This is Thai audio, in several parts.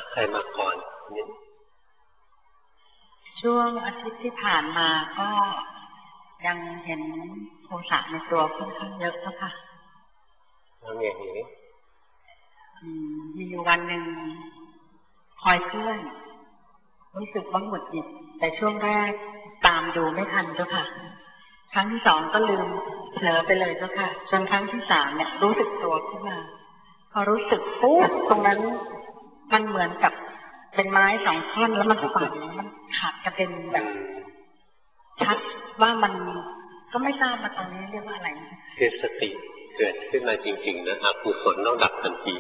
ใครมาก่อนนี่ช่วงอาทิตย์ที่ผ่านมาก็ยังเห็นโทสะในตัวค่อนข้างเยอะแล้วค่ะแล้วอย่างนี้มีอยู่วันหนึ่งคอยเพื่อนรู้สึกว่าหงุดหงิดแต่ช่วงแรกตามดูไม่ทันเจ้าค่ะครั้งที่สองก็ลืมเผลอไปเลยเจ้าค่ะจนครั้งที่สามเนี่ยรู้สึกตัวขึ้นมาพอรู้สึกปุ๊บตรงนั้นมันเหมือนกับเป็นไม้สองท่อนแล้วมันสั่นมันขาดกระเด็นแบบชัดว่ามันก็ไม่ทราบมาตอนนี้เรียกว่าอะไรคือสติเกิดขึ้นมาจริงๆนะอกุศลต้องดับทันที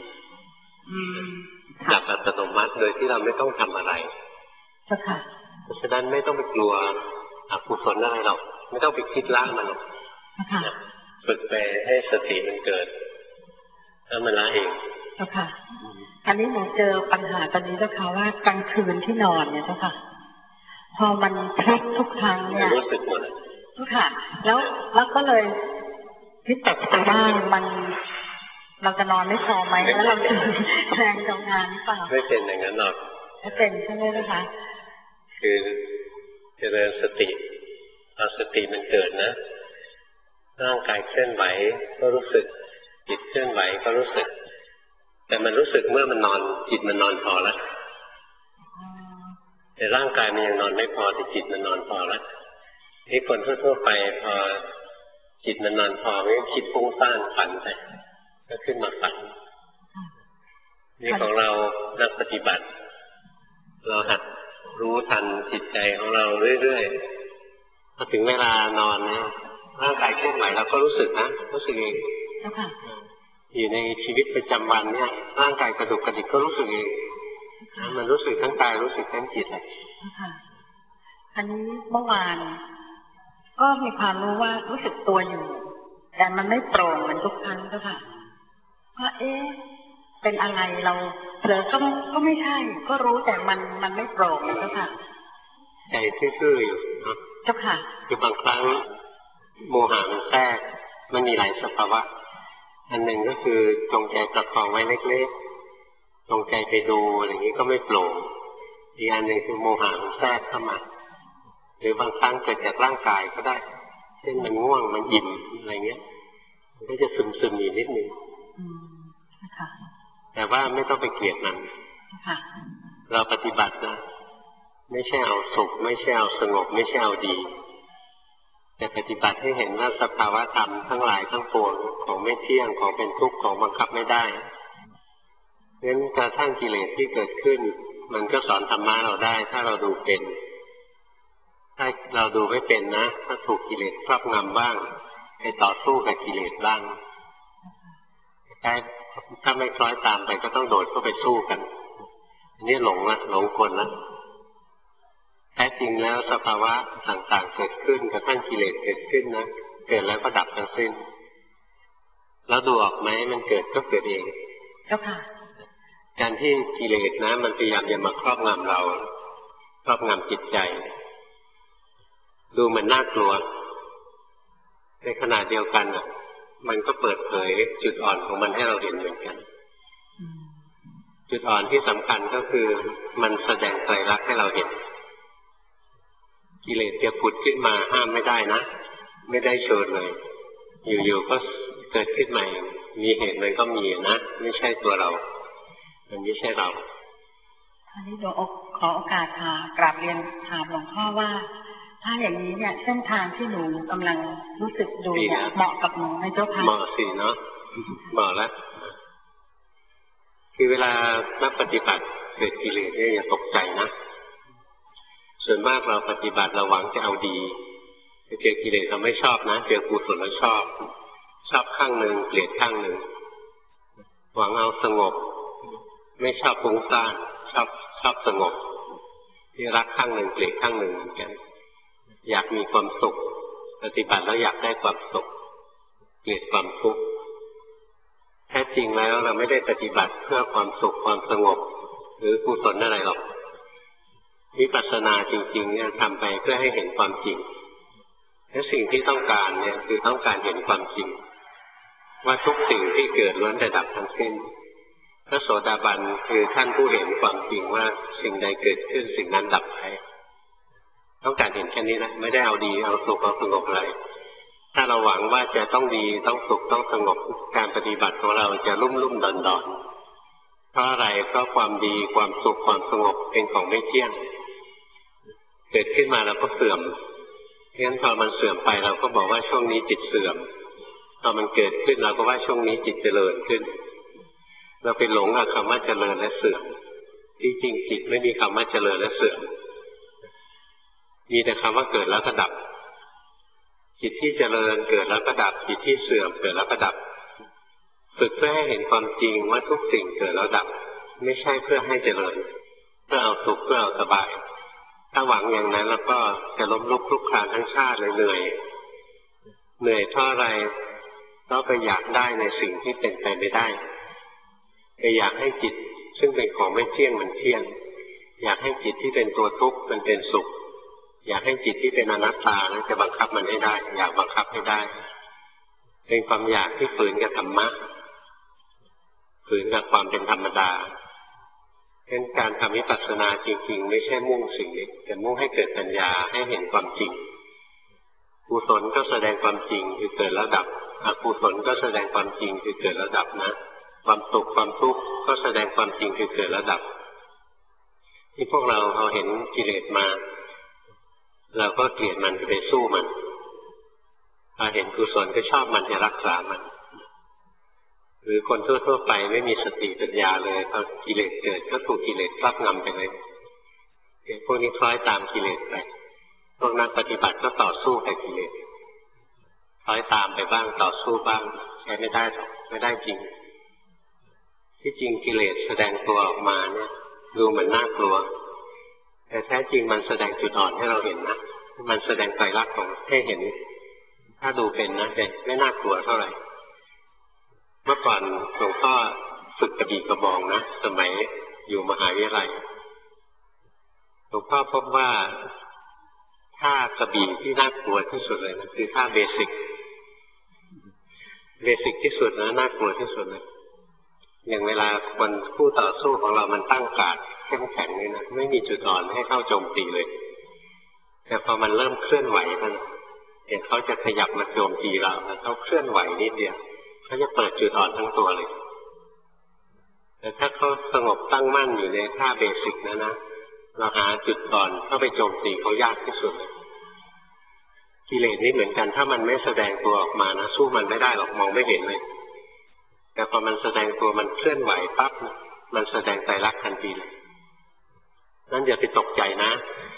ดับอัตโนมัติโดยที่เราไม่ต้องทำอะไรเพราะฉะนั้นไม่ต้องไปกลัวอกุศลอะไรหรอกไม่ต้องไปคิดละมันหรอกฝึกไปให้สติมันเกิดแล้วมันละเองอันนี้หนูเจอปัญหาตอนนี้เจ้าค่ะว่ากลางคืนที่นอนเนี่ยเจ้าค่ะพอมันพลิกทุกครั้งเนี่ยรู้สึกหมดทุกค่ะแล้วก็เลยพิจารณาว่ามันเราจะนอนไม่พอไหมแล้วเราจะแรงทำงานหรือเปล่าไม่เป็นอย่างนั้นหรอกไม่เป็นใช่ไหมนะคะคือเจริญสติเอาสติมันเกิดนะร่างกายเคลื่อนไหวก็รู้สึกจิตเคลื่อนไหวก็รู้สึกแต่มันรู้สึกเมื่อมันนอนจิตมันนอนพอแล้วแต่ร่างกายมันยังนอนไม่พอแต่จิตมันนอนพอแล้วนี่คนทั่วๆไปพอจิตมันนอนพอไม่คิดฟุ้งซ่านฝันไปก็ขึ้นมาฝันนี่ของเรานักปฏิบัติเราหัดรู้ทันจิตใจของเราเรื่อยๆพอถึงเวลานอนเนี่ยร่างกายเคลื่อนไหวเราก็รู้สึกนะรู้สึกเองอยู่ในชีวิตประจำวันเนี่ยร่างกายกระดุกกระดิกก็รู้สึกเองมันรู้สึกทั้งกายรู้สึกทั้งจิตเลยอันนี้เมื่อวานก็มีความรู้ว่ารู้สึกตัวอยู่แต่มันไม่โปร่งเหมือนทุกครั้งเจ้าค่ะว่าเป็นอะไรเราเผลอก็ไม่ใช่ก็รู้แต่มันไม่โปร่งเจ้าค่ะใจซื่อๆอยู่เนาะเจ้าค่ะคือบางครั้งโมหะมันแทรกมันมีหลายสภาวะอันหนึ่งก็คือจงใจประคองไว้เล็กๆจงใจไปดูอะไรอย่างนี้ก็ไม่โปร่งอีกอันหนึ่งคือโมหะมันแทรกเข้ามาหรือบางครั้งเกิดจากร่างกายก็ได้เช่นมันง่วงมันอิ่มอะไรเงี้ยมันก็จะซึมๆอยู่นิดนึงแต่ว่าไม่ต้องไปเกลียดมันเราปฏิบัตินะไม่ใช่เอาสุขไม่ใช่เอาสงบไม่ใช่เอาดีแต่ปฏิบัติให้เห็นว่าสภาวะธรรมทั้งหลายทั้งปวงของไม่เที่ยงของเป็นทุกข์ของบังคับไม่ได้งั้นกระทั่งกิเลสที่เกิดขึ้นมันก็สอนธรรมะเราได้ถ้าเราดูเป็นถ้าเราดูไม่เป็นนะถ้าถูกกิเลสครอบงำบ้างไปต่อสู้กับกิเลสบ้างถ้าไม่คล้อยตามไปก็ต้องโดดเข้าไปสู้กันอันนี้หลงละหลงกลละแท้จริงแล้วสภาวะต่างๆเกิดขึ้นกระทั่งกิเลสเกิดขึ้นนะเกิดแล้วก็ดับทั้งสิ้นแล้วดูออกไหมมันเกิดก็เกิดเองเจ้าค่ะการที่กิเลสนะมันพยายามจะมาครอบงำเราครอบงำจิตใจดูมันน่ากลัวในขณะเดียวกันอ่ะมันก็เปิดเผยจุดอ่อนของมันให้เราเห็นเหมือนกันจุดอ่อนที่สำคัญก็คือมันแสดงไตรลักษณ์ให้เราเห็นกิเลสจะผุดขึ้นมาห้ามไม่ได้นะไม่ได้เชิญเลยอยู่ๆก็เกิดขึ้นใหม่มีเหตุมันก็มีนะไม่ใช่ตัวเรามันไม่ใช่เราอันนี้ขอโอกาสกราบเรียนถามหลวงพ่อว่าถ้าอย่างนี้เนี่ยเส้นทางที่หนูกำลังรู้สึกดูเนี่ยเหมาะกับหนูไหมเจ้าค่ะเหมาะสิเนาะเหมาะแล้วคือเวลานักปฏิบัติเกิดกิเลสเนี่ยอย่าตกใจนะส่วนมากเราปฏิบัติเราหวังจะเอาดีเจอกิเลสเราไม่ชอบนะเจอกุศลเราชอบข้างหนึ่งเกลียดข้างหนึ่งหวังเอาสงบไม่ชอบฟุ้งซ่านชอบสงบที่รักข้างหนึ่งเกลียดข้างหนึ่งเหมือนกันอยากมีความสุขปฏิบัติแล้วอยากได้ความสุขเกลียดความทุกข์แท้จริงแล้วเราไม่ได้ปฏิบัติเพื่อความสุขความสงบหรือกุศลอะไรหรอกวิปัสสนาจริงๆเนี่ยทำไปเพื่อให้เห็นความจริงและสิ่งที่ต้องการเนี่ยคือต้องการเห็นความจริงว่าทุกสิ่งที่เกิดล้วนแต่ดับทั้งสิ้นพระโสดาบันคือท่านผู้เห็นความจริงว่าสิ่งใดเกิดขึ้นสิ่งนั้นดับไปต้องการเห็นแค่นี้นะไม่ได้เอาดีเอาสุขเอาสงบอะไรถ้าเราหวังว่าจะต้องดีต้องสุขต้องสงบการปฏิบัติของเราจะลุ่มๆดอนๆเพราะอะไรเพราะความดีความสุขความสงบเป็นของไม่เที่ยงเกิดขึ้นมาแล้วก็เสื่อมงั้นพอมันเสื่อมไปเราก็บอกว่าช่วงนี้จิตเสื่อมพอมันเกิดขึ้นเราก็ว่าช่วงนี้จิตเจริญขึ้นเราไปหลงกับคำว่าเจริญและเสื่อมที่จริงจิตไม่มีคำว่าเจริญและเสื่อมมีแต่คำว่าเกิดแล้วก็ดับจิตที่เจริญเกิดแล้วก็ดับจิตที่เสื่อมเกิดแล้วก็ดับฝึกเพื่อให้เห็นความจริงว่าทุกสิ่งเกิดแล้วดับไม่ใช่เพื่อให้เจริญเพื่อเอาสุขเพื่อเอาสบายถ้าหวังอย่างนั้นแล้วก็จะล้มลุกคลุกคลานทั้งชาติเลยเหนื่อยเพราะอะไรเพราะไปอยากได้ในสิ่งที่เป็นไปไม่ได้ไปอยากให้จิตซึ่งเป็นของไม่เที่ยงมันเที่ยงอยากให้จิตที่เป็นตัวทุกข์มันเป็นสุขอยากให้จิตที่เป็นอนัตตานั้นจะบังคับมันให้ได้อยากบังคับให้ได้เป็นความอยากที่ฝืนกับธรรมะฝืนกับความเป็นธรรมดาเพราะการทำวิปัสสนาจริงๆไม่ใช่มุ่งสิ่งนี้แต่มุ่งให้เกิดปัญญาให้เห็นความจริงกุศลก็แสดงความจริงคือเกิดแล้วดับอกุศลก็แสดงความจริงคือเกิดแล้วดับนะความสุขความทุกข์ก็แสดงความจริงคือเกิดแล้วดับที่พวกเราเห็นกิเลสมาเราก็เกลียดมันไปสู้มันพอเห็นกุศลก็ชอบมันจะรักษามันหรือคนทั่วๆไปไม่มีสติปัญญาเลยพอกิเลสเกิดก็ถูกกิเลสครอบงำไปเลยพวกนี้คล้อยตามกิเลสไปพวกนักปฏิบัติก็ต่อสู้กับกิเลสคล้อยตามไปบ้างต่อสู้บ้างใช้ไม่ได้หรอกไม่ได้จริงที่จริงกิเลสแสดงตัวออกมาเนี่ยดูเหมือนน่ากลัวแต่แท้จริงมันแสดงจุดอ่อนให้เราเห็นนะมันแสดงไตรลักษณ์ของให้เห็นถ้าดูเป็นนะแต่ไม่น่ากลัวเท่าไหร่เมื่อก่อนหลวงพ่อฝึกกระบี่กระบองนะสมัยอยู่มหาวิทยาลัยหลวงพ่อพบว่าท่ากระบี่ที่น่ากลัวที่สุดเลยนะคือท่าเบสิกที่สุดนะน่ากลัวที่สุดเลยอย่างเวลาคนคู่ต่อสู้ของเรามันตั้งการ์ดเข้มแข็งนี่นะไม่มีจุดอ่อนให้เข้าโจมตีเลยแต่พอมันเริ่มเคลื่อนไหวมันเห็นเขาจะขยับมาโจมตีเราแล้วเขาเคลื่อนไหวนิดเดียวเขาจะเปิดจุดอ่อนทั้งตัวเลยแต่ถ้าเขาสงบตั้งมั่นอยู่ในท่าเบสิกนะเราหาจุดอ่อนเข้าไปโจมตีเขายากที่สุดเลยกิเลสนี่เหมือนกันถ้ามันไม่แสดงตัวออกมานะสู้มันไม่ได้หรอกมองไม่เห็นเลยแต่พอมันแสดงตัวมันเคลื่อนไหวปั๊บมันแสดงไตรลักษณ์ทันทีเลยนั่นอย่าไปตกใจนะ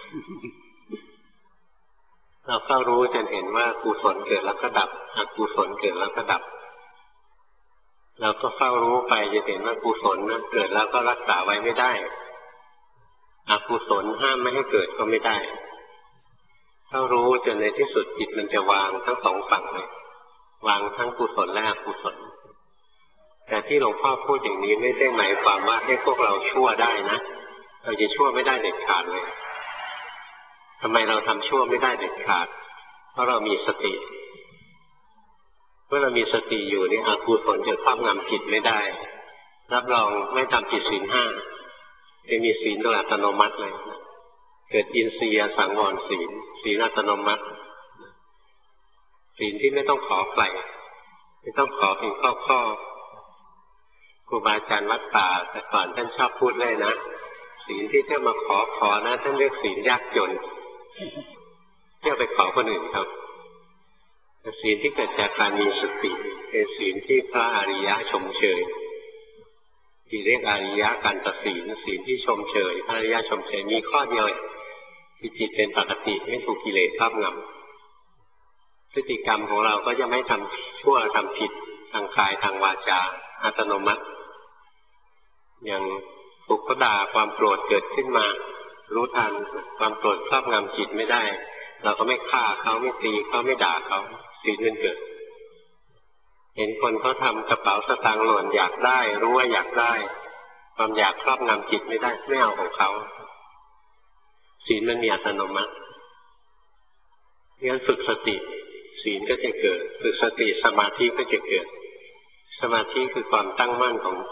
เราเฝ้ารู้จนเห็นว่ากุศลเกิดแล้วก็ดับอกุศลเกิดแล้วก็ดับเราก็เฝ้ารู้ไปจะเห็นว่ากุศลนั้นเกิดแล้วก็รักษาไว้ไม่ได้อกุศลห้ามไม่ให้เกิดก็ไม่ได้เฝ้ารู้จนในที่สุดจิตมันจะวางทั้งสองฝั่งเลยวางทั้งกุศลและอกุศลแต่ที่หลวงพ่อพูดอย่างนี้ไม่ได้หมายความว่าให้พวกเราชั่วได้นะเราจะชั่วไม่ได้เด็ดขาดเลยทำไมเราทำชั่วไม่ได้เด็ดขาดเพราะเรามีสติเมื่อเรามีสติอยู่นี่อกุศลจะครอบงำจิตไม่ได้รับรองไม่ทำผิดศีลห้าจะมีศีลโดยอัตโนมัติเลยเกิดอินทรีย์สังวรศีลอัตโนมัติศีลที่ไม่ต้องขอใครไม่ต้องขอเป็นข้อครูบาอาจารย์วัดป่าแต่ก่อนท่านชอบพูดเลยนะศีลที่เจ้ามาขอนะท่านเรียกศีลยากจนเที่ยวไปขอคนอื่นครับแต่ศีลที่เกิดจากการมีสติเป็นศีลที่พระอริยะชมเชยที่เรียกอริยะกันตศีลศีลที่ชมเชยพระอริยะชมเชยมีข้อเดียวที่จิตเป็นปกติไม่ถูกกิเลสครอบงำพฤติกรรมของเราก็จะไม่ทำชั่วทำผิดทางกายทางวาจาอัตโนมัติอย่างถูกเขาด่าความโกรธเกิดขึ้นมารู้ทันความโกรธครอบงำจิตไม่ได้เราก็ไม่ฆ่าเขาไม่ตีเขาไม่ด่าเขาศีลมันเกิดเห็นคนเขาทำกระเป๋าสตางค์หล่นอยากได้รู้ว่าอยากได้ความอยากครอบงำจิตไม่ได้ไม่เอาของเขาศีลมันมีอัตโนมัติงั้นฝึกสติศีลก็จะเกิดฝึกสติสมาธิก็จะเกิดสมาธิคือความตั้งมั่นของจิต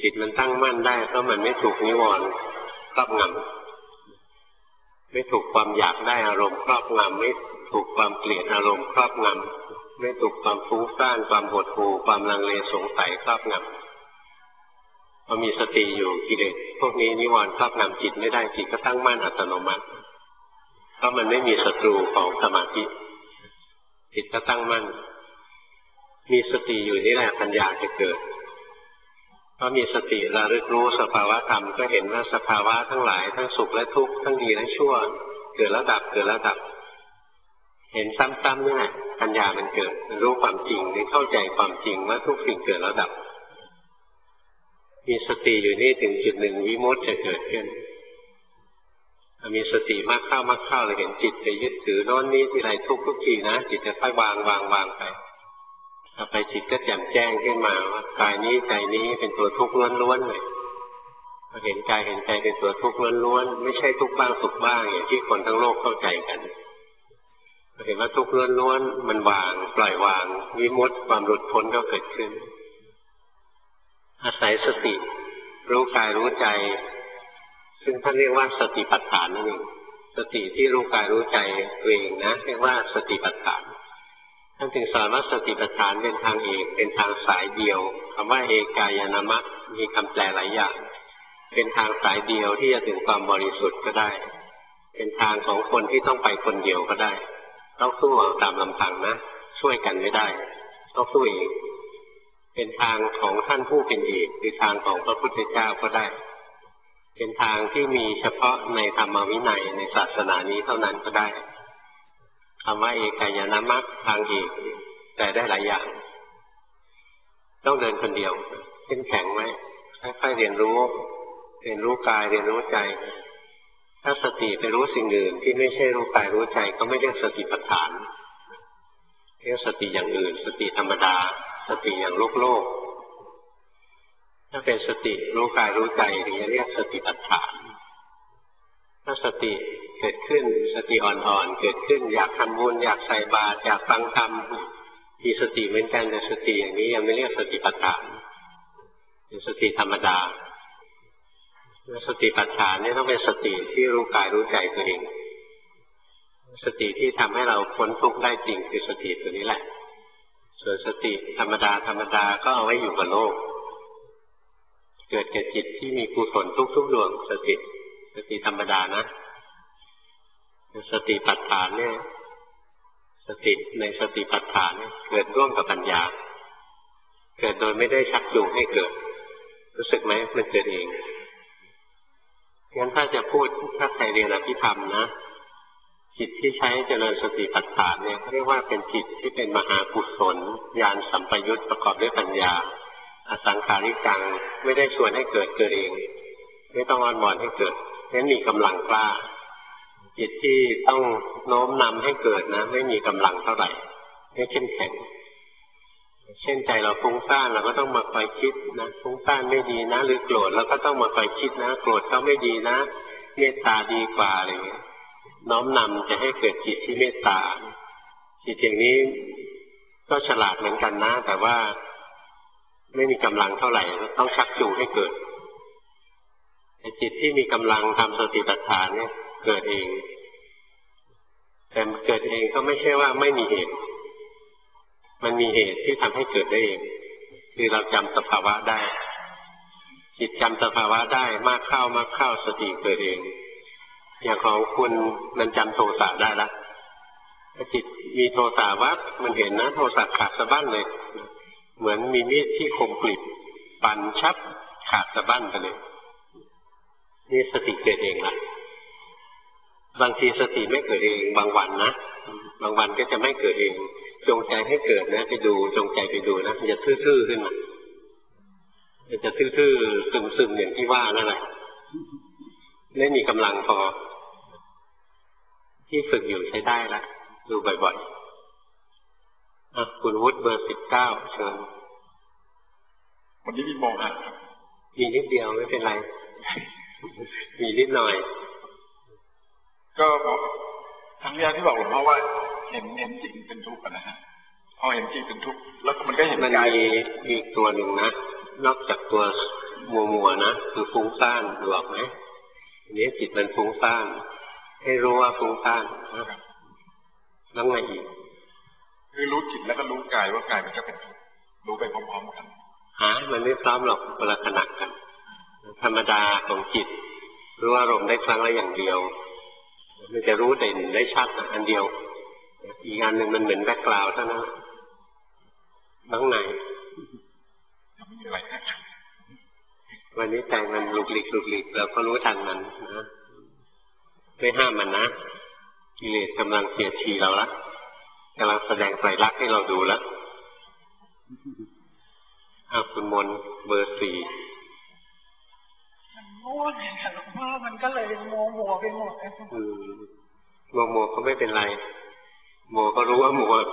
จิตมันตั้งมั่นได้เพราะมันไม่ถูกนิวรณ์ครอบงำไม่ถูกความอยากได้อารมณ์ครอบงำไม่ถูกความเกลียดอารมณ์ครอบงำไม่ถูกความฟุ้งซ่านความหดหู่ความลังเลสงสัยครอบงำพอมีสติอยู่กิเลสพวกนี้นิวรณ์ครอบงำจิตไม่ได้จิตก็ตั้งมั่นอัตโนมัติเพราะมันไม่มีศัตรูของสมาธิจิตก็ตั้งมั่นมีสติอยู่นี่แหละปัญญาจะเกิดเพราะมีสติระลึกรู้สภาวะธรรมก็เห็นว่าสภาวะทั้งหลายทั้งสุขและทุกข์ทั้งดีและชั่วเกิดแล้วดับเกิดแล้วดับเห็นซ้ำๆนี่แหละปัญญามันเกิดรู้ความจริงได้เข้าใจความจริงว่าทุกสิ่งเกิดแล้วดับมีสติอยู่นี่ถึงจุดหนึ่งวิมุตติจะเกิดขึ้นมีสติมากเข้เราเห็นจิตไปยึดถือโน่นนี้ที่ไรทุกทีนะจิตจะค่อยวางไปต่อไปจิตก็แจ่มแจ้งขึ้นมาว่ากายนี้ใจนี้เป็นตัวทุกข์ล้วนๆเลยเห็นกายเห็นใจเป็นตัวทุกข์ล้วนๆไม่ใช่ทุกข์บ้างสุขบ้างอย่างที่คนทั้งโลกเข้าใจกันเห็นว่าทุกข์ล้วนๆมันวางปล่อยวางวิมุตติความหลุดพ้นก็เกิดขึ้นอาศัยสติรู้กายรู้ใจซึ่งท่านเรียกว่าสติปัฏฐานนั่นเองสติที่รู้กายรู้ใจตัวเองนะเรียกว่าสติปัฏฐานท่านถึงสอนว่าสติปัฏฐานเป็นทางเอกเป็นทางสายเดียวคำว่าเอกายนามะมีคำแปลหลายอย่างเป็นทางสายเดียวที่จะถึงความบริสุทธิ์ก็ได้เป็นทางของคนที่ต้องไปคนเดียวก็ได้ต้องสู้เอาตามลำพังนะช่วยกันไม่ได้ต้องสู้เองเป็นทางของท่านผู้เป็นเอกคือทางของพระพุทธเจ้าก็ได้เป็นทางที่มีเฉพาะในธรรมวินัยในศาสนานี้เท่านั้นก็ได้คำว่าเอกายนามรรคทางเอกแต่ได้หลายอย่างต้องเดินคนเดียวเข้มแข็งไว้ค่อยๆเรียนรู้กายเรียนรู้ใจถ้าสติไปรู้สิ่งอื่นที่ไม่ใช่รู้กายรู้ใจก็ไม่เรียกสติปัฏฐานเรียกสติอย่างอื่นสติธรรมดาสติอย่างโลกถ้าเป็นสติรู้กายรู้ใจถึงจะเรียกสติปัฏฐานถ้าสติเกิดขึ้นสติอ่อนๆเกิดขึ้นอยากทำบุญอยากใส่บาตรอยากฟังธรรมมีสติเหมือนกันแต่สติอย่างนี้ยังไม่เรียกสติปัฏฐานเป็นสติธรรมดาสติปัฏฐานนี่ต้องเป็นสติที่รู้กายรู้ใจตัวเองสติที่ทำให้เราพ้นทุกข์ได้จริงคือสติตัวนี้แหละส่วนสติธรรมดาก็เอาไว้อยู่กับโลกเกิดแก่จิตที่มีกุศลทุกดวงสติธรรมดานะสติปัฏฐานเนี่ยสติในสติปัฏฐานเกิดร่วมกับปัญญาเกิดโดยไม่ได้ชักจูงให้เกิดรู้สึกไหมมันเกิดเองงั้นถ้าจะพูดถ้าใครเรียนอภิธรรมนะจิตที่ใช้เจริญสติปัฏฐานเนี่ยเรียกว่าเป็นจิตที่เป็นมหากุศลญาณสัมปยุตประกอบด้วยปัญญาอสังขาริกังไม่ได้ชวนให้เกิดเองไม่ต้องอ้อนวอนให้เกิดงั้นมีกำลังกล้าจิตที่ต้องโน้มนำให้เกิดนะไม่มีกำลังเท่าไหร่ไม่เข้มแข็งเช่นใจเราฟุ้งซ่านเราก็ต้องมาคอยคิดนะฟุ้งซ่านไม่ดีนะหรือโกรธเราก็ต้องมาคอยคิดนะโกรธก็ไม่ดีนะเมตตาดีกว่าอะไรเงี้ยน้อมนำจะให้เกิดจิตที่เมตตาจิตอย่างนี้ก็ฉลาดเหมือนกันนะแต่ว่าไม่มีกำลังเท่าไหร่ต้องชักจูงให้เกิดแต่จิตที่มีกำลังทำสติปัฏฐานเนี่ยเกิดเองแต่เกิดเองก็ไม่ใช่ว่าไม่มีเหตุมันมีเหตุที่ทำให้เกิดได้เองคือเราจำสภาวะได้จิตจำสภาวะได้มากเข้าสติเกิดเองอย่างของคุณมันจำโทสะได้ละถ้าจิตมีโทสะวับมันเห็นนะโทสะขาดสะบั้นเลยเหมือนมีมีดที่คมกริบปั่นชับขาดสะบั้นไปเลยนี่สติเกิดเองละบางทีสติไม่เกิดเองบางวันนะบางวันก็จะไม่เกิดเองจงใจให้เกิดนะไปดูจงใจไปดูนะมันจะทื่อๆขึ้นมามันจะทื่อๆซึมๆอย่างที่ว่านั่นแหละไม่มีกำลังพอที่ฝึกอยู่ใช้ได้ละดูบ่อยๆคุณวุฒิเบอร์19เชิญวันนี้มีโมหะครับมีนิดเดียวไม่เป็นไรมีนิดหน่อยก็ครั้งแรกที่บอกหลวงพ่อว่าเห็นจริงเป็นทุกข์นะฮะพอเห็นจริงเป็นทุกข์แล้วมันก็เห็นมันมีอีกตัวหนึ่งนะนอกจากตัวมัวนะคือฟุ้งซ่านดูออกไหมอันนี้จิตมันฟุ้งซ่านให้รู้ว่าฟุ้งซ่านแล้วไงอีกคือรู้จิตแล้วก็รู้กายว่ากายมันก็เป็นรู้ไปพร้อมๆกันมันไม่พร้อมหรอกเวลาขณะกันธรรมดาของจิตรู้อารมณ์ได้ครั้งละอย่างเดียวมันจะรู้เด่นได้ชัดอันเดียวอีกอันหนึ่งมันเหมือนแบ็คกราวด์เท่านั้นข้างในวันนี้ใจมันหลุกหลีกเราก็รู้ทันมันนะไม่ห้ามมันนะกิเลสกำลังเสียดสีเราละกำลังแสดงไตรลักษณ์ให้เราดูแล้วคุณมนเบอร์ 4 มันง่วงค่ะหลวงพ่อมันก็เลยมัวไปหมดมัวก็ไม่เป็นไรมัวก็รู้ว่ามัว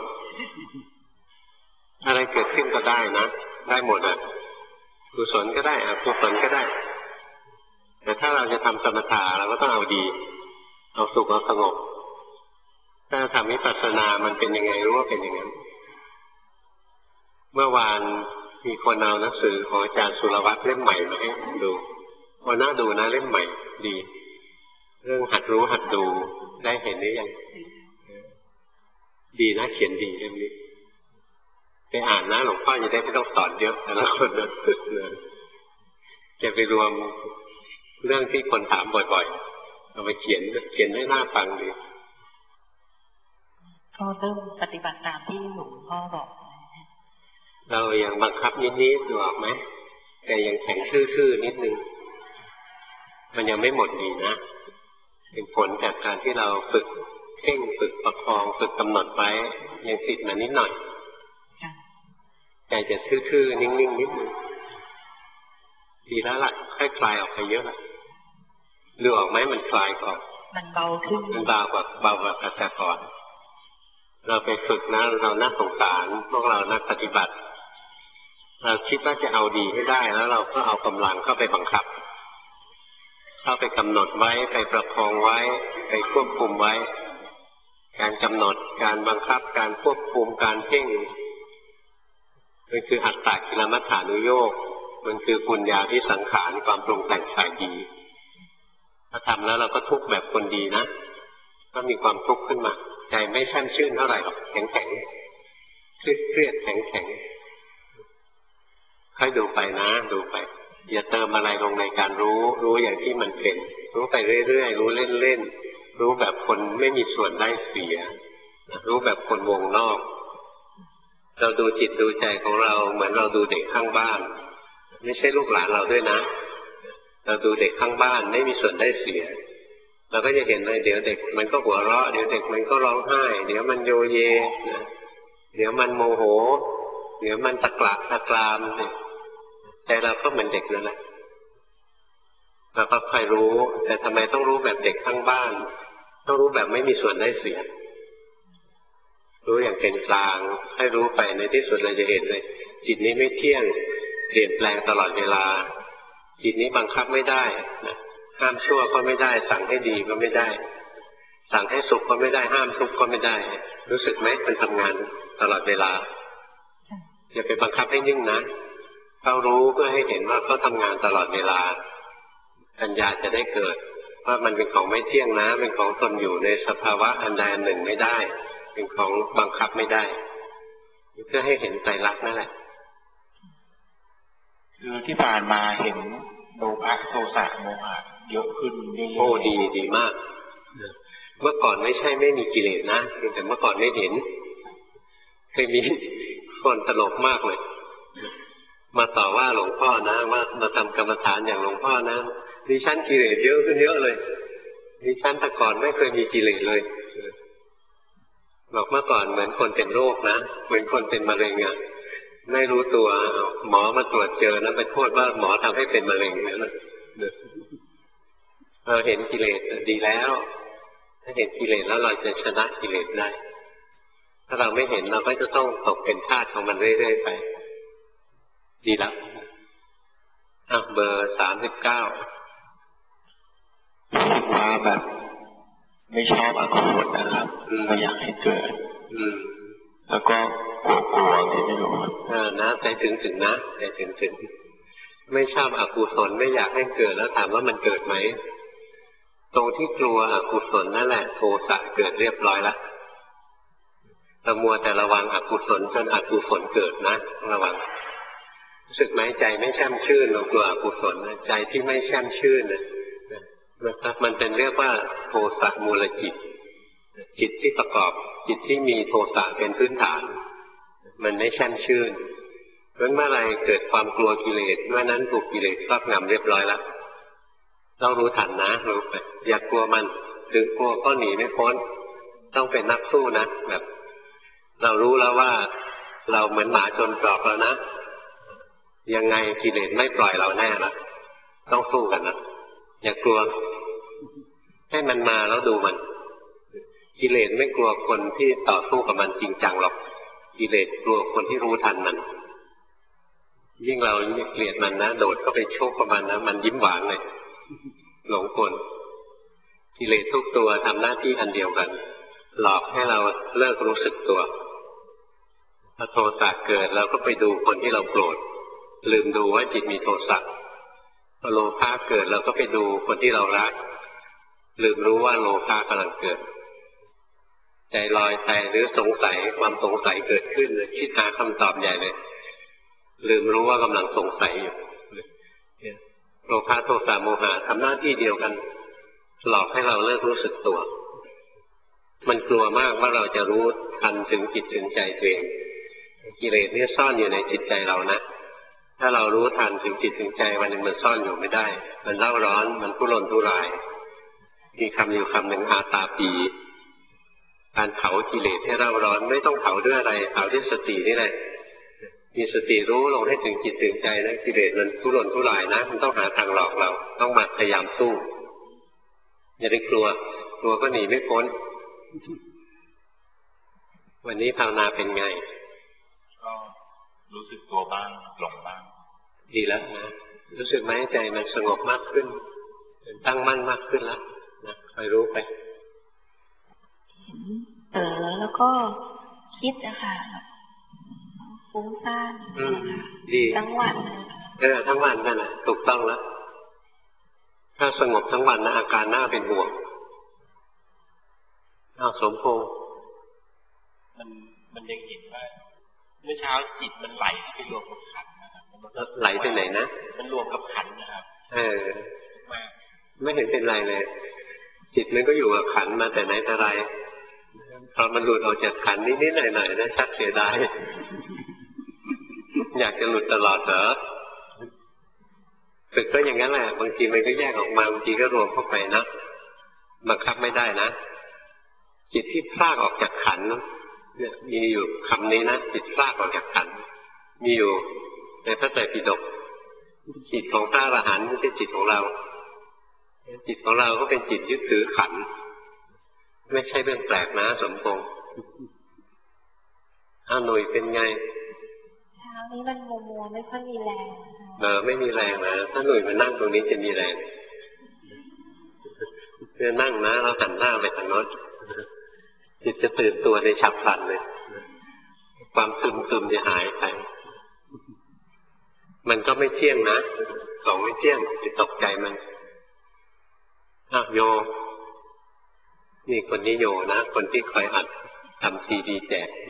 อะไรเกิดขึ้นก็ได้นะได้หมดกุศลก็ได้อกุศลก็ได้แต่ถ้าเราจะทำสมถะเราก็ต้องเอาดีเอาสุขเอาสงบถ้าทำวิปัสสนามันเป็นยังไงรู้ว่าเป็นอย่างนั้นเมื่อวานมีคนเอาหนังสือของอาจารย์สุรวัตรเล่มใหม่มาให้ดูน่าดูนะเล่มใหม่ดีเรื่องหัดรู้หัดดูได้เห็นหรือยังดีนะเขียนดีเล่มนี้ไปอ่านนะหลวงพ่อจะได้ไม่ต้องสอนเยอะแต่ละคนนะจะไปรวมเรื่องที่คนถามบ่อยๆเอาไปเขียนได้น่าฟังดีก็เริ่มปฏิบัติตามที่หลวงพ่อบอกเรายังบังคับนิดๆดูออกไหมแต่ยังแข็งทื่อๆนิดนึงมันยังไม่หมดดีนะเป็นผลจากการที่เราฝึกเพ่งฝึกประคองฝึกกำหนดไว้ยังติดมานิดหน่อยใจจะทื่อๆนิ่งๆนิดนึงดีแล้วล่ะค่อยคลายออกไปเยอะละดูออกไหมมันคลายก่อนมันเบาขึ้นมันเบากว่าแต่ก่อนเราไปฝึกนะเราน่าสงสารพวกเรานักปฏิบัติเราคิดว่าจะเอาดีให้ได้แล้วเราก็เอากำลังเข้าไปบังคับเข้าไปกำหนดไว้ไปประคองไว้ไปควบคุมไว้การกำหนดการบังคับการควบคุมการเพ่งมันคืออัตตกิลมัฏฐานุโยคมันคือปุญญาที่สังขารความปรุงแต่งฝ่ายดีถ้าทำแล้วเราก็ทุกข์แบบคนดีนะก็มีความทุกข์ขึ้นมาใจไม่แช่มชื่นเท่าไหร่หรอกแข็งเครียดแข็งค่อยดูไปนะดูไปอย่าเติมอะไรลงในการรู้อย่างที่มันเป็นรู้ไปเรื่อยๆรู้เล่นๆรู้แบบคนไม่มีส่วนได้เสียรู้แบบคนวงนอกเราดูจิตดูใจของเราเหมือนเราดูเด็กข้างบ้านไม่ใช่ลูกหลานเราด้วยนะเราดูเด็กข้างบ้านไม่มีส่วนได้เสียเราก็จะเห็นเลยเดี๋ยวเด็กมันก็หัวเราะเดี๋ยวเด็กมันก็ร้องไห้เดี๋ยวมันโยเยเดี๋ยวมันโมโหเดี๋ยวมันตะกละตะกรามแต่เราก็เหมือนเด็กนั่นแหละเราก็ค่อยรู้แต่ทำไมต้องรู้แบบเด็กข้างบ้านต้องรู้แบบไม่มีส่วนได้เสียรู้อย่างเป็นกลางให้รู้ไปในที่สุดเราจะเห็นเลยจิตนี้ไม่เที่ยงเปลี่ยนแปลงตลอดเวลาจิตนี้บังคับไม่ได้นะห้ามชั่วก็ไม่ได้สั่งให้ดีก็ไม่ได้สั่งให้สุขก็ไม่ได้ห้ามทุกข์ก็ไม่ได้รู้สึกไหมมันทำงานตลอดเวลาอย่าไปบังคับให้นิ่งนะเขารู้เพื่อให้เห็นว่าเขาทำงานตลอดเวลาปัญญาจะได้เกิดว่ามันเป็นของไม่เที่ยงนะเป็นของทนอยู่ในสภาวะอันใดอันหนึ่งไม่ได้เป็นของบังคับไม่ได้เพื่อให้เห็นไตรลักษณ์นั่นแหละคือที่ผ่านมาเห็นโลภะโทสะโมหะเยอะขึ้นเรื่อยๆโอ้ดีมากเมื่อก่อนไม่ใช่ไม่มีกิเลสนะแต่เมื่อก่อนไม่เห็นเคยมีคนตลกมากเลยมาต่อว่าหลวงพ่อนะว่ามาทำกรรมฐานอย่างหลวงพ่อนะดิฉันกิเลสเยอะขึ้นเยอะเลยดิฉันแต่ก่อนไม่เคยมีกิเลสเลยบอกเมื่อก่อนเหมือนคนเป็นโรคนะเหมือนคนเป็นมะเร็งอ่ะไม่รู้ตัวหมอมาตรวจเจอนะไปโทษว่าหมอทำให้เป็นมะเร็งเนี่ยนะเราเห็นกิเลสดีแล้วถ้าเห็นกิเลสแล้วเราจะชนะกิเลสได้ถ้าเราไม่เห็นเราก็จะต้องตกเป็นทาสของมันเรื่อยๆไปดีแล้วเบอร์ 39 ว่าแบบไม่ชอบอกุศลนะครับไม่อยากให้เกิดแล้วก็กลัวที่ไม่รู้นะใจถึงนะใจถึงไม่ชอบอกุศลไม่อยากให้เกิดแล้วถามว่ามันเกิดไหมตรงที่กลัวอกุศลนั่นแหละโทสะเกิดเรียบร้อยแล้วแต่มัวแต่ระวังอกุศลจนอกุศลเกิดนะระวังรู้สึกไหมใจไม่แช่มชื่นเรากลัวอกุศลใจที่ไม่แช่มชื่นนะครับมันเป็นเรียกว่าโทสะมูลจิตจิตที่ประกอบจิตที่มีโทสะเป็นพื้นฐานมันไม่แช่มชื่นเพราะเมื่อไรเกิดความกลัวกิเลสเมื่อนั้นถูกกิเลสครอบงำเรียบร้อยแล้วต้องรู้ทันนะรู้ไปอย่ากลัวมันถึงกลัวก็หนีไม่พ้นต้องเป็นนักสู้นะแบบเรารู้แล้วว่าเราเหมือนหมาจนตรอกแล้วนะยังไงกิเลสไม่ปล่อยเราแน่ละต้องสู้กันนะอย่ากลัวให้มันมาแล้วดูมันกิเลสไม่กลัวคนที่ต่อสู้กับมันจริงจังหรอกกิเลสกลัวคนที่รู้ทันมันยิ่งเราเกลียดมันนะโดดเข้าไปโชกกับมันนะมันยิ้มหวานเลยหลงกลกิเลสทุกตัวทำหน้าที่อันเดียวกันหลอกให้เราเลิกรู้สึกตัวพอโทสะเกิดเราก็ไปดูคนที่เราโกรธลืมดูว่าจิตมีโทสะพอโลภะเกิดเราก็ไปดูคนที่เรารักลืมรู้ว่าโลภะกำลังเกิดใจลอยใจหรือสงสัยความสงสัยเกิดขึ้นคิดหาคำตอบใหญ่เลยลืมรู้ว่ากำลังสงสัยอยู่โลภะโทสะโมหะทำหน้าที่เดียวกันหลอกให้เราเลิกรู้สึกตัวมันกลัวมากว่าเราจะรู้ทันถึงจิตถึงใจตัวเองกิเลสนี่ซ่อนอยู่ในจิตใจเรานะถ้าเรารู้ทันถึงจิตถึงใจวันหนึ่งมันซ่อนอยู่ไม่ได้มันเล่าร้อนมันทุรนทุรายมีคำอยู่คำหนึ่งอาตาปีการเผากิเลสให้เล่าร้อนไม่ต้องเผาด้วยอะไรเผาด้วยสตินี่แหละมีสติรู้ลงให้ถึงจิตถึงใจนะกิเลสมันทุรนทุรายนะมันต้องหาทางหลอกเราต้องมาพยายามสู้อย่าได้กลัวก็หนีไม่พ้นวันนี้ภาวนาเป็นไงก็รู้สึกตัวบ้างหลงบ้างดีแล้วนะรู้สึกไหมใจมันสงบมากขึ้นตั้งมั่นมากขึ้นแล้วนะคอยรู้ไปแล้วก็คิดนะคะฟุ้งซ่านดีทั้งวันทั้งวันนั่นแหละถูกต้องแล้วถ้าสงบทั้งวันนะอาการน่าเป็นห่วงสมพงษ์มันยังเห็นว่าเมื่อเช้าจิตมันไหลไปรวมกับขันนะครับไหลไปไหนนะมันรวมกับขันนะครับไม่เห็นเป็นไรเลยจิตมันก็อยู่กับขันมาแต่ไหนแต่ไรพอมันหลุดออกจากขันนิดๆหน่อยๆนะชักเสียดายอยากจะหลุดตลอดเหรอฝึกก็อย่างนั้นแหละบางทีมันก็แยกออกมาบางทีก็รวมเข้าไปนะบังคับไม่ได้นะจิตที่พลากออกจากขันเนี่ยมีอยู่คำนี้นะจิตพลากออกจากขันมีอยู่ในพระไตรปิฎกจิตของพระอรหันต์ไม่ใช่จิตของเราจิตของเราก็เป็นจิตยึดถือขันไม่ใช่เรื่องแปลกนะสมพงษ์หน่วยเป็นไงเช้านี้มันมัวไม่ค่อยมีแรงไม่มีแรงนะถ้าหน่วยมานั่งตรงนี้จะมีแรงเพื่อนั่งนะเราหันหน้าไปทางโน้นจิตจะตื่นตัวในฉับพลันเลยความซึมจะหายไปมันก็ไม่เที่ยงนะของไม่เที่ยงจะตกใจมันโยนี่คนนี้โยนะคนที่คอยอัดทำซีดีแจก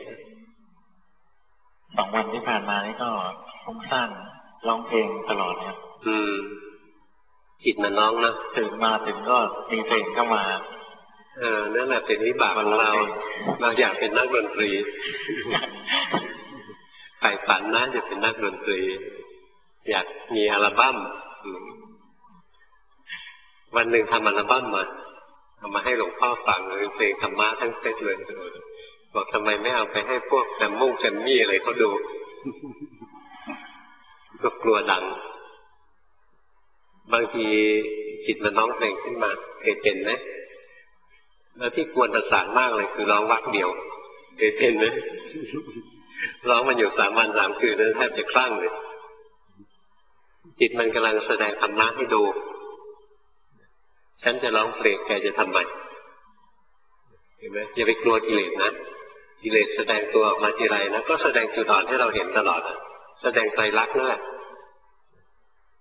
2 วันที่ผ่านมานี่ก็ฟุ้งซ่านร้องเพลงตลอดครับจิตมันร้องนะตื่นมาถึงก็มีเพลงเข้ามานั่นแหละเป็นวิบากของเราอยากเป็นนักดนตรีใฝ่ฝันนะจะเป็นนักดนตรีอยากมีอัลบั้มวันหนึ่งทำอัลบั้มเอามาให้หลวงพ่อฟังเลยเพลงธรรมะทั้งเซตเลยบอกทำไมไม่เอาไปให้พวกแซมมี่อะไรเขาดูก็กลัวดังบางทีจิตมันร้องเพลงขึ้นมาเคยเป็นไหมแล้วที่กวนประสาทมากเลยคือร้องวรรคเดียวเคยเป็นไหมร้องมันอยู่3 วัน 3 คืนนั้นแทบจะคลั่งเลยจิตมันกำลังแสดงธรรมะให้ดูฉันจะร้องเพลงแกจะทำไมเห็นไหมอย่าไปกลัวกิเลสนะกิเลสแสดงตัวออกมาทีไรนะก็แสดงจุดอ่อนให้เราเห็นตลอดแสดงไตรลักษณ์นั่นแหละ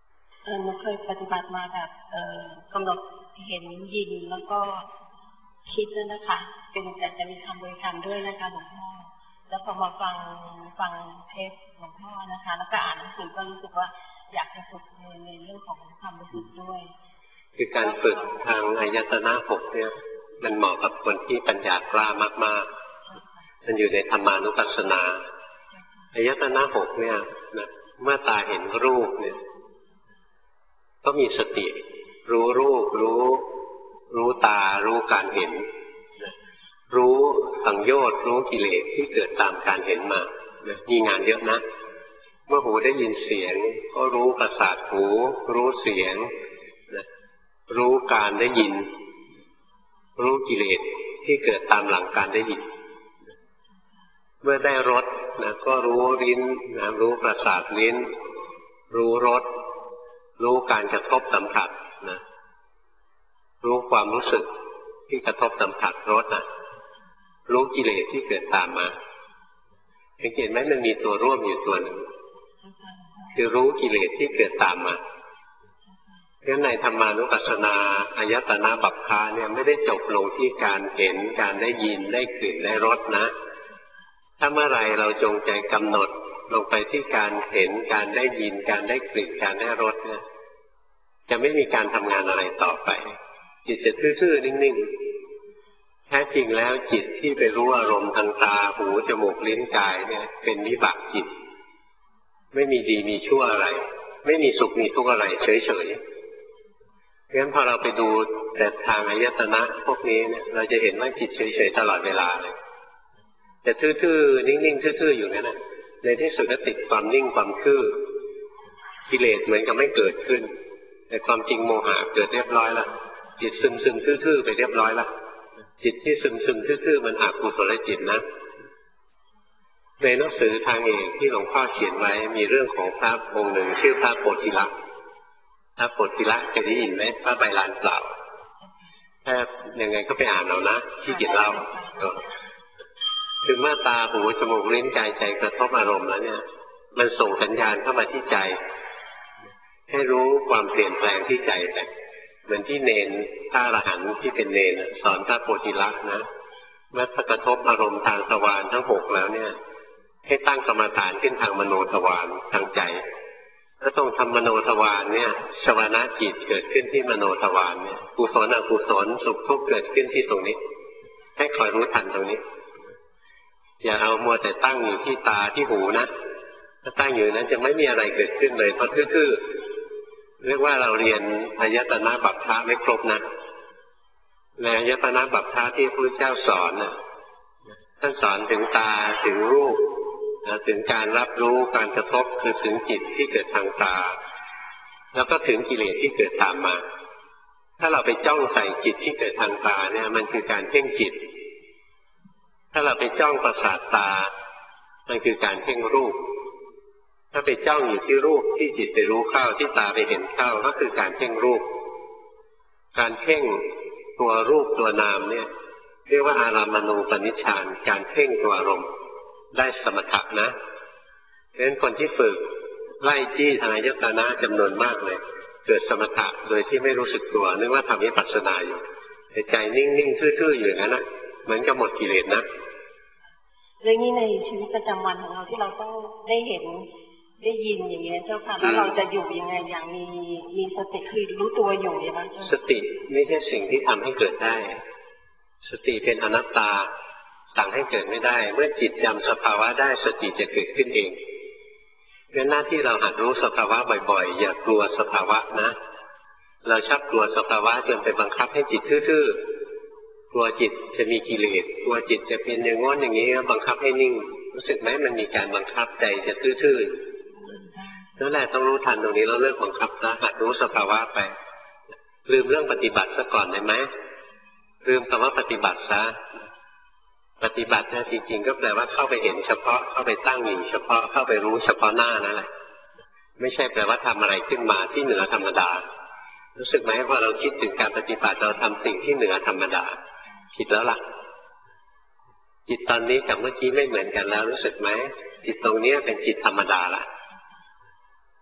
หนูเคยปฏิบัติมาแบบกำหนดเห็นยินแล้วก็คิดด้วยนะคะเป็นแต่จะมีคำบริกรรมด้วยนะคะหลวงพ่อแล้วพอมาฟังเทศหลวงพ่อนะคะแล้วก็อ่านหนังสือก็รู้สึกว่าอยากจะฝึกในเรื่องของความรู้สึกด้วยคือการฝึกทางอายตนะหกเนี่ยมันเหมาะกับคนที่ปัญญากล้ามากๆมันอยู่ในธรรมานุปัสสนาอายตนะหกเนี่ยนะเมื่อตาเห็นรูปเนี่ยก็มีสติรู้รูปรู้ตารู้การเห็นรู้สังโยชน์รู้กิเลสที่เกิดตามการเห็นมามีงานเยอะนะเมื่อหูได้ยินเสียงก็รู้ประสาทหูรู้เสียงรู้การได้ยินรู้กิเลสที่เกิดตามหลังการได้ยินเมื่อได้รสนะก็รู้ลิ้นนะรู้ประสาทลิ้นรู้รสรู้การกระทบสัมผัสนะรู้ความรู้สึกที่กระทบสัมผัสรสนะรู้กิเลสที่เกิดตามมาสังเกตไหมมันมีตัวร่วมอยู่ตัวหนึ่งคือรู้กิเลสที่เกิดตามมาเพราะในธรรมานุปัสสนาอายตนะบัพพะเนี่ยไม่ได้จบลงที่การเห็นการได้ยินได้กลิ่นได้รสนะถ้าเมื่อไรเราจงใจกำหนดลงไปที่การเห็นการได้ยินการได้กลิ่นการได้รสเนี่ยจะไม่มีการทำงานอะไรต่อไปจิตจะทื่อๆนิ่งๆแท้จริงแล้วจิตที่ไปรู้อารมณ์ทางตาหูจมูกลิ้นกายเนี่ยเป็นวิบากจิตไม่มีดีมีชั่วอะไรไม่มีสุขมีทุกข์อะไรเฉยๆเพราะฉะนั้นพอเราไปดูแต่ทางอายตนะพวกนี้เนี่ยเราจะเห็นว่าจิตเฉยๆตลอดเวลาเลยจะทื่อๆนิ่งๆทื่อๆอยู่นั่นแหละในที่สุดก็ติดความนิ่งความทื่อกิเลสเหมือนกับไม่เกิดขึ้นแต่ความจริงโมหะเกิดเรียบร้อยแล้วจิตซึมๆทื่อๆไปเรียบร้อยแล้วจิตที่ซึมๆทื่อๆมันอกุศลจิตนะในหนังสือทางเอกที่หลวงพ่อเขียนไว้มีเรื่องของพระองค์หนึ่งชื่อพระโพธิละพระโพธิละเคยได้ยินไหมพระใบลานเปล่าถ้ายังไงก็ไปอ่านเอานะที่เขียนเล่าคือเมื่อตาหูจมูกลิ้นกายใจกระทบอารมณ์แล้วเนี่ยมันส่งสัญญาณเข้ามาที่ใจให้รู้ความเปลี่ยนแปลงที่ใจไปเหมือนที่เนนพระอรหันต์ที่เป็นเนนสอนพระโพธิละนะเมื่อกระทบอารมณ์ทางทวารทั้งหกแล้วเนี่ยให้ตั้งกรรมฐานขึ้นทางมโนทวารทางใจถ้าต้องทำมโนทวารเนี่ยชวนะจิตเกิดขึ้นที่มโนทวารเนี่ยกุศลอกุศลสุขทุกข์เกิดขึ้นที่ตรงนี้ให้คอยรู้ทันตรงนี้อย่าเอามัวแต่ตั้งอยู่ที่ตาที่หูนะถ้าตั้งอยู่นั้นจะไม่มีอะไรเกิดขึ้นเลยเพราะทื่อๆเรียกว่าเราเรียนอายตนะบัพพะไม่ครบนะในอายตนะบัพพะที่พระพุทธเจ้าสอนน่ะท่านสอนถึงตาถึงรูปถึงการรับรู้การกระทบคือถึงจิตที่เกิดทางตาแล้วก็ถึงกิเลสที่เกิดตามมาถ้าเราไปจ้องใส่จิตที่เกิดทางตาเนี่ยมันคือการเพ่งจิตถ้าเราไปจ้องประสาทตามันคือการเพ่งรูปถ้าไปจ้องอยู่ที่รูปที่จิตไปรู้เข้าที่ตาไปเห็นเข้าก็คือการเพ่งรูปการเพ่งตัวรูปตัวนามเนี่ยเรียกว่าอารามณูปนิชฌานการเพ่งตัวอารมณ์ได้สมถะนะเพราะฉะนั้นคนที่ฝึกไล่จี้ทางอายตนะจำนวนมากเลยเกิดสมถะโดยที่ไม่รู้สึกตัวนึกว่าทำวิปัสสนาอยู่ใจนิ่งๆทื่อๆอยู่อย่างนั้นนะเหมือนกับหมดกิเลสนะเรื่องนี้ในชีวิตประจำวันของเราที่เราต้องได้เห็นได้ยินอย่างเงี้ยเจ้าค่ะแล้วเราจะอยู่ยังไงอย่างมีสติคือรู้ตัวอยู่อย่างนั้นสติไม่ใช่สิ่งที่ทำให้เกิดได้สติเป็นอนัตตาสั่งให้เกิดไม่ได้เมื่อจิตจำสภาวะได้สติจะเกิดขึ้นเองเป็นหน้าที่เราหัดรู้สภาวะบ่อยๆอย่ากลัวสภาวะนะเราชอบกลัวสภาวะจนไปบังคับให้จิตทื่อๆกลัวจิตจะมีกิเลสกลัวจิตจะเป็นอย่างง้นอย่างนี้บังคับให้นิ่งรู้สึกไหมมันมีการบังคับใจจะทื่อๆนั่นแหละต้องรู้ทันตรงนี้แล้วเลิกบังคับนะหัดรู้สภาวะไปลืมเรื่องปฏิบัติซะก่อนได้ไหมลืมคำว่าปฏิบัติซะปฏิบัติเนี่ยจริงๆก็แปลว่าเข้าไปเห็นเฉพาะเข้าไปตั้งอยู่เฉพาะเข้าไปรู้เฉพาะหน้านั่นแหละไม่ใช่แปลว่าทำอะไรขึ้นมาที่เหนือธรรมดารู้สึกไหมว่าเราคิดถึงการปฏิบัติเราทำสิ่งที่เหนือธรรมดาผิดแล้วล่ะจิตตอนนี้กับเมื่อกี้ไม่เหมือนกันแล้วรู้สึกไหมจิตตรงนี้เป็นจิตธรรมดาละจ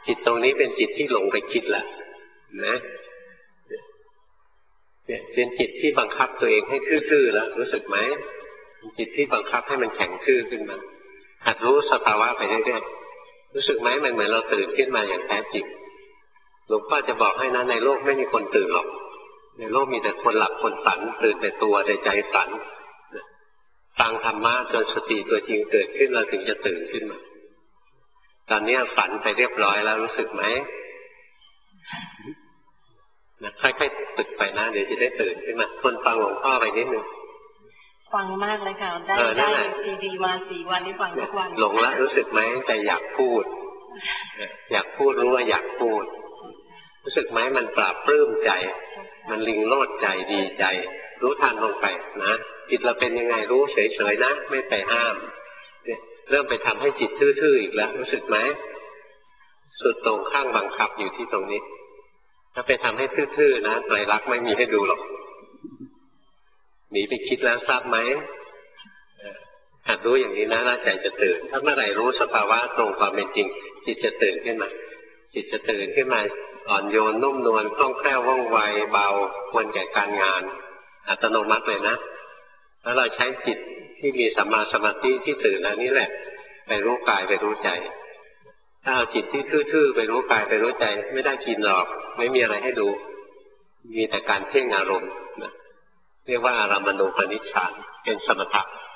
จิตตรงนี้เป็นจิตที่หลงไปคิดแหละนะเนี่ยเป็นจิตที่บังคับตัวเองให้ทื่อๆแล้วรู้สึกไหมจิตที่บังคับให้มันแข็งทื่อขึ้นมาหัดรู้สภาวะไปเรื่อยๆรู้สึกไหมมันเหมือนเราตื่นขึ้นมาอย่างแท้จริงหลวงพ่อจะบอกให้นะในโลกไม่มีคนตื่นหรอกในโลกมีแต่คนหลับคนฝันตื่นแต่ตัวแต่ใจฝันฟังธรรมะจนสติตัวจริงเกิดขึ้นเราถึงจะตื่นขึ้นมาตอนนี้ฝันไปเรียบร้อยแล้วรู้สึกไหมนะค่อยๆฝึกไปนะเดี๋ยวจะได้ตื่นขึ้นมาคนฟังหลวงพ่อไปนิดนึงฟังมากเลยค่ะได้ซีดีมา4 วันนี้ฟังทุกวันหลงแล้วรู้สึกไหมใจอยากพูดอยากพูดรู้ว่าอยากพูดรู้สึกไหมมันปราบปลื้มใจมันลิงโลดใจดีใจรู้ทันลงไปนะจิตเราเป็นยังไงรู้เฉยๆนะไม่ไปห้ามเนี่ยเริ่มไปทำให้จิตทื่อๆอีกแล้วรู้สึกไหมสุดตรงข้างบังคับอยู่ที่ตรงนี้ถ้าไปทำให้ทื่อๆนะไตรลักษณ์ไม่มีให้ดูหรอกหนีไปคิดแล้วทราบไหมหัดรู้อย่างนี้นะใจจะตื่นถ้าเมื่อไหร่รู้สภาวะตรงความเป็นจริงจิตจะตื่นขึ้นมาจิตจะตื่นขึ้นมาอ่อนโยนนุ่มนวลคล่องแคล่วว่องไวเบาควรแก่การงานอัตโนมัติเลยนะแล้วเราใช้จิตที่มีสัมมาสมาธิที่ตื่นแล้วนี่แหละไปรู้กายไปรู้ใจถ้าเอาจิตที่ทื่อๆไปรู้กายไปรู้ใจไม่ได้กินหรอกไม่มีอะไรให้ดูมีแต่การเพ่งอารมณ์นะเรียกว่าอารามณูปนิชฌานเป็นสมถะ